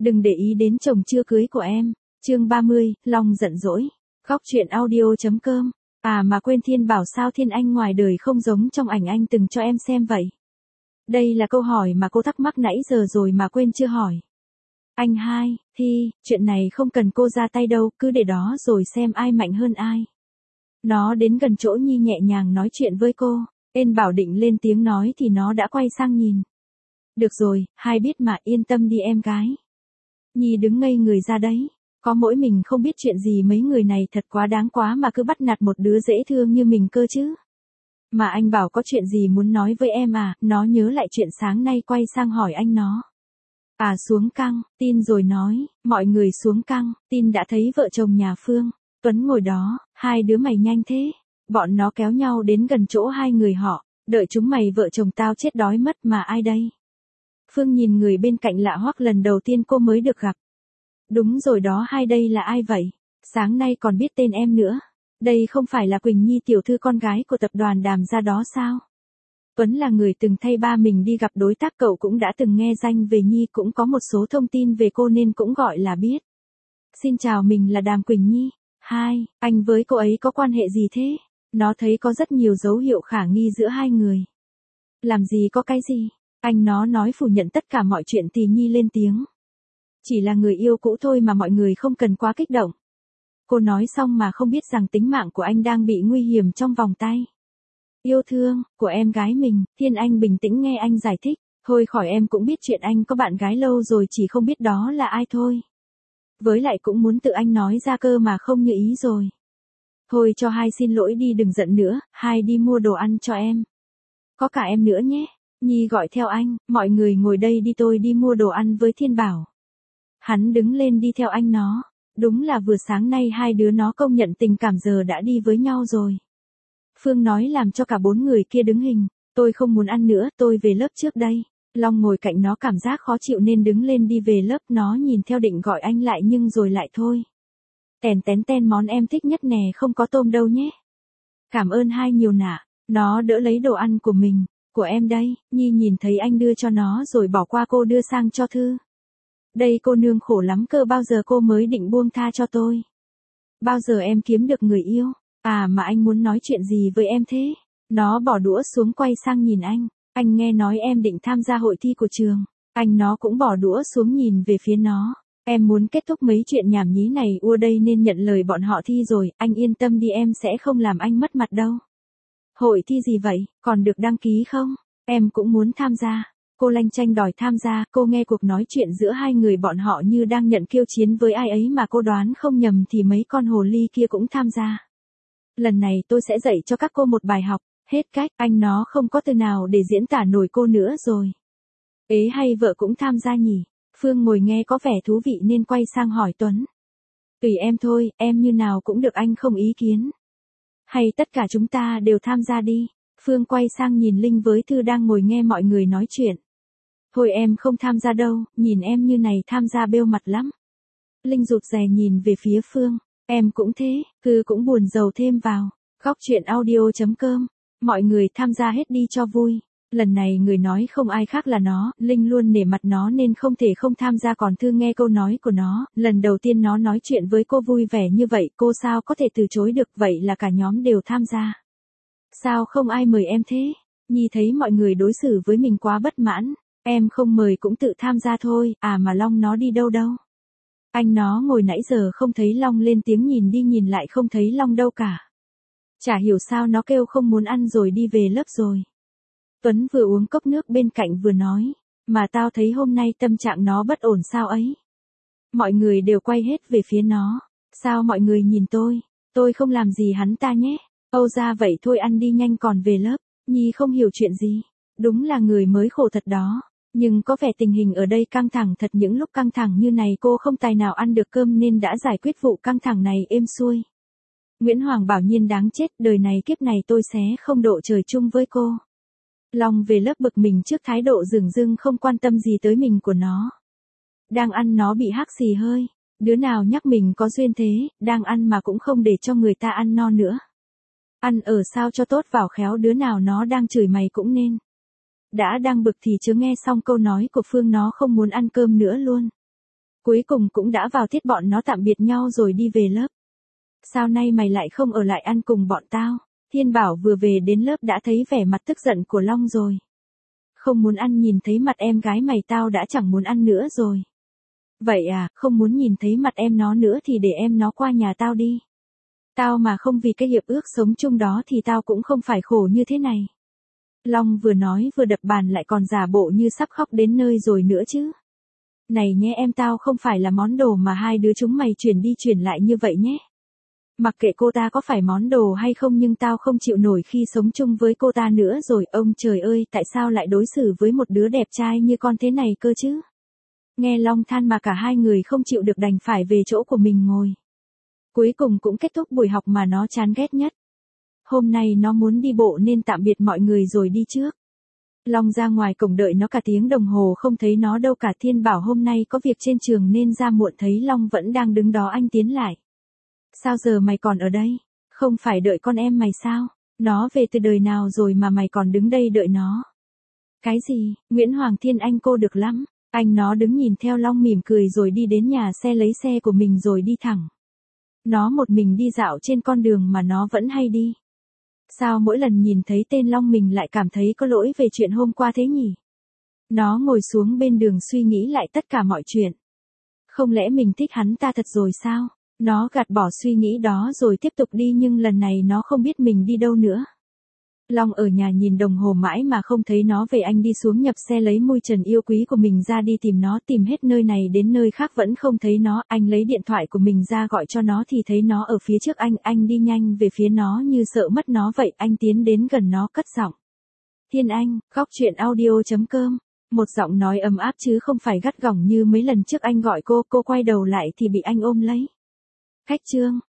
Đừng để ý đến chồng chưa cưới của em. Chương 30, Long giận dỗi. Khóc chuyện audio.com. À mà quên Thiên bảo sao Thiên Anh ngoài đời không giống trong ảnh anh từng cho em xem vậy? Đây là câu hỏi mà cô thắc mắc nãy giờ rồi mà quên chưa hỏi. Anh hai, Thi, chuyện này không cần cô ra tay đâu, cứ để đó rồi xem ai mạnh hơn ai. Nó đến gần chỗ Nhi nhẹ nhàng nói chuyện với cô, Ên bảo định lên tiếng nói thì nó đã quay sang nhìn. Được rồi, hai biết mà, yên tâm đi em gái. Nhi đứng ngây người ra đấy, có mỗi mình không biết chuyện gì, mấy người này thật quá đáng quá mà cứ bắt nạt một đứa dễ thương như mình cơ chứ. Mà anh bảo có chuyện gì muốn nói với em à, nó nhớ lại chuyện sáng nay quay sang hỏi anh nó. À xuống căng, Tin rồi nói, mọi người xuống căng, Tin đã thấy vợ chồng nhà Phương, Tuấn ngồi đó, hai đứa mày nhanh thế. Bọn nó kéo nhau đến gần chỗ hai người họ, đợi chúng mày vợ chồng tao chết đói mất mà ai đây? Phương nhìn người bên cạnh lạ hoắc lần đầu tiên cô mới được gặp. Đúng rồi đó, hai đây là ai vậy? Sáng nay còn biết tên em nữa. Đây không phải là Quỳnh Nhi tiểu thư con gái của tập đoàn Đàm gia đó sao? Tuấn là người từng thay ba mình đi gặp đối tác, cậu cũng đã từng nghe danh về Nhi, cũng có một số thông tin về cô nên cũng gọi là biết. Xin chào, mình là Đàm Quỳnh Nhi. Hai, anh với cô ấy có quan hệ gì thế? Nó thấy có rất nhiều dấu hiệu khả nghi giữa hai người. Làm gì có cái gì? Anh nó nói phủ nhận tất cả mọi chuyện thì Nhi lên tiếng. Chỉ là người yêu cũ thôi mà mọi người không cần quá kích động. Cô nói xong mà không biết rằng tính mạng của anh đang bị nguy hiểm trong vòng tay. Yêu thương, của em gái mình, Thiên Anh bình tĩnh nghe anh giải thích. Thôi khỏi, em cũng biết chuyện anh có bạn gái lâu rồi, chỉ không biết đó là ai thôi. Với lại cũng muốn tự anh nói ra cơ mà không như ý rồi. Thôi cho hai xin lỗi đi, đừng giận nữa, hai đi mua đồ ăn cho em. Có cả em nữa nhé. Nhi gọi theo anh, mọi người ngồi đây đi, tôi đi mua đồ ăn với Thiên bảo. Hắn đứng lên đi theo anh nó. Đúng là vừa sáng nay hai đứa nó công nhận tình cảm, giờ đã đi với nhau rồi. Phương nói làm cho cả bốn người kia đứng hình. Tôi không muốn ăn nữa, tôi về lớp trước đây. Long ngồi cạnh nó cảm giác khó chịu nên đứng lên đi về lớp, nó nhìn theo định gọi anh lại nhưng rồi lại thôi. Tèn tén ten, món em thích nhất nè, không có tôm đâu nhé. Cảm ơn hai nhiều nạ. Nó đỡ lấy đồ ăn của mình. Của em đây. Nhi nhìn thấy anh đưa cho nó rồi bỏ qua cô đưa sang cho Thư. Đây cô nương khổ lắm cơ, bao giờ cô mới định buông tha cho tôi? Bao giờ em kiếm được người yêu? À mà anh muốn nói chuyện gì với em thế? Nó bỏ đũa xuống quay sang nhìn anh. Anh nghe nói em định tham gia hội thi của trường. Anh nó cũng bỏ đũa xuống nhìn về phía nó. Em muốn kết thúc mấy chuyện nhảm nhí này ua đây nên nhận lời bọn họ thi rồi, anh yên tâm đi, em sẽ không làm anh mất mặt đâu. Hội thi gì vậy, còn được đăng ký không? Em cũng muốn tham gia. Cô lanh chanh đòi tham gia, cô nghe cuộc nói chuyện giữa hai người bọn họ như đang nhận kiêu chiến với ai ấy, mà cô đoán không nhầm thì mấy con hồ ly kia cũng tham gia. Lần này tôi sẽ dạy cho các cô một bài học. Hết cách, anh nó không có từ nào để diễn tả nổi cô nữa rồi. Ế hay vợ cũng tham gia nhỉ? Phương ngồi nghe có vẻ thú vị nên quay sang hỏi Tuấn. Tùy em thôi, em như nào cũng được, anh không ý kiến. Hay tất cả chúng ta đều tham gia đi. Phương quay sang nhìn Linh với Thư đang ngồi nghe mọi người nói chuyện. Thôi em không tham gia đâu, nhìn em như này tham gia bêu mặt lắm. Linh rụt rè nhìn về phía Phương. Em cũng thế, Thư cũng buồn rầu thêm vào. Khóc chuyện audio.com. Mọi người tham gia hết đi cho vui. Lần này người nói không ai khác là nó, Linh luôn nể mặt nó nên không thể không tham gia, còn Thư nghe câu nói của nó, lần đầu tiên nó nói chuyện với cô vui vẻ như vậy, cô sao có thể từ chối được, vậy là cả nhóm đều tham gia. Sao không ai mời em thế? Nhi thấy mọi người đối xử với mình quá bất mãn, em không mời cũng tự tham gia thôi, à mà Long nó đi đâu đâu? Anh nó ngồi nãy giờ không thấy Long lên tiếng, nhìn đi nhìn lại không thấy Long đâu cả. Chả hiểu sao nó kêu không muốn ăn rồi đi về lớp rồi. Tuấn vừa uống cốc nước bên cạnh vừa nói, mà tao thấy hôm nay tâm trạng nó bất ổn sao ấy. Mọi người đều quay hết về phía nó. Sao mọi người nhìn tôi không làm gì hắn ta nhé. Âu ra vậy thôi, ăn đi nhanh còn về lớp. Nhi không hiểu chuyện gì. Đúng là người mới khổ thật đó. Nhưng có vẻ tình hình ở đây căng thẳng thật, những lúc căng thẳng như này cô không tài nào ăn được cơm nên đã giải quyết vụ căng thẳng này êm xuôi. Nguyễn Hoàng bảo Nhiên đáng chết, đời này kiếp này tôi sẽ không độ trời chung với cô. Long về lớp bực mình trước thái độ dửng dưng không quan tâm gì tới mình của nó. Đang ăn nó bị hắc xì hơi. Đứa nào nhắc mình có duyên thế, đang ăn mà cũng không để cho người ta ăn no nữa. Ăn ở sao cho tốt vào, khéo đứa nào nó đang chửi mày cũng nên. Đã đang bực thì chưa nghe xong câu nói của Phương nó không muốn ăn cơm nữa luôn. Cuối cùng cũng đã vào tiết bọn nó tạm biệt nhau rồi đi về lớp. Sao nay mày lại không ở lại ăn cùng bọn tao? Thiên Bảo vừa về đến lớp đã thấy vẻ mặt tức giận của Long rồi. Không muốn ăn nhìn thấy mặt em gái mày tao đã chẳng muốn ăn nữa rồi. Vậy à, không muốn nhìn thấy mặt em nó nữa thì để em nó qua nhà tao đi. Tao mà không vì cái hiệp ước sống chung đó thì tao cũng không phải khổ như thế này. Long vừa nói vừa đập bàn lại còn giả bộ như sắp khóc đến nơi rồi nữa chứ. Này nhé em, tao không phải là món đồ mà hai đứa chúng mày chuyển đi chuyển lại như vậy nhé. Mặc kệ cô ta có phải món đồ hay không nhưng tao không chịu nổi khi sống chung với cô ta nữa rồi. Ông trời ơi, tại sao lại đối xử với một đứa đẹp trai như con thế này cơ chứ? Nghe Long than mà cả hai người không chịu được đành phải về chỗ của mình ngồi. Cuối cùng cũng kết thúc buổi học mà nó chán ghét nhất. Hôm nay nó muốn đi bộ nên tạm biệt mọi người rồi đi trước. Long ra ngoài cổng đợi nó cả tiếng đồng hồ không thấy nó đâu cả. Thiên Bảo hôm nay có việc trên trường nên ra muộn, thấy Long vẫn đang đứng đó anh tiến lại. Sao giờ mày còn ở đây? Không phải đợi con em mày sao? Nó về từ đời nào rồi mà mày còn đứng đây đợi nó? Cái gì? Nguyễn Hoàng Thiên anh cô được lắm. Anh nó đứng nhìn theo Long mỉm cười rồi đi đến nhà xe lấy xe của mình rồi đi thẳng. Nó một mình đi dạo trên con đường mà nó vẫn hay đi. Sao mỗi lần nhìn thấy tên Long mình lại cảm thấy có lỗi về chuyện hôm qua thế nhỉ? Nó ngồi xuống bên đường suy nghĩ lại tất cả mọi chuyện. Không lẽ mình thích hắn ta thật rồi sao? Nó gạt bỏ suy nghĩ đó rồi tiếp tục đi nhưng lần này nó không biết mình đi đâu nữa. Long ở nhà nhìn đồng hồ mãi mà không thấy nó về, anh đi xuống nhập xe lấy mui trần yêu quý của mình ra đi tìm nó, tìm hết nơi này đến nơi khác vẫn không thấy nó. Anh lấy điện thoại của mình ra gọi cho nó thì thấy nó ở phía trước anh đi nhanh về phía nó như sợ mất nó vậy. Anh tiến đến gần nó cất giọng. Thiên Anh, góc truyện audio.com. Một giọng nói ấm áp chứ không phải gắt gỏng như mấy lần trước anh gọi cô quay đầu lại thì bị anh ôm lấy. Khách Trương,